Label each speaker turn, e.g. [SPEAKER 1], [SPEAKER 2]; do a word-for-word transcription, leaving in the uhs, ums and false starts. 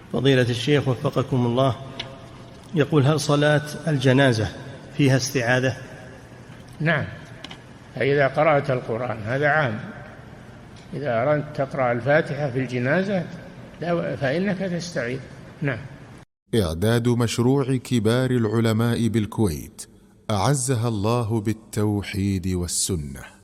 [SPEAKER 1] فضيلة الشيخ وفقكم الله، يقول: هل صلاة الجنازة فيها استعاذة؟
[SPEAKER 2] نعم، فإذا قرأت القرآن، هذا عام، إذا أردت تقرأ الفاتحة في الجنازة فإنك تستعيذ. نعم.
[SPEAKER 3] إعداد مشروع كبار العلماء بالكويت أعزها الله بالتوحيد والسنة.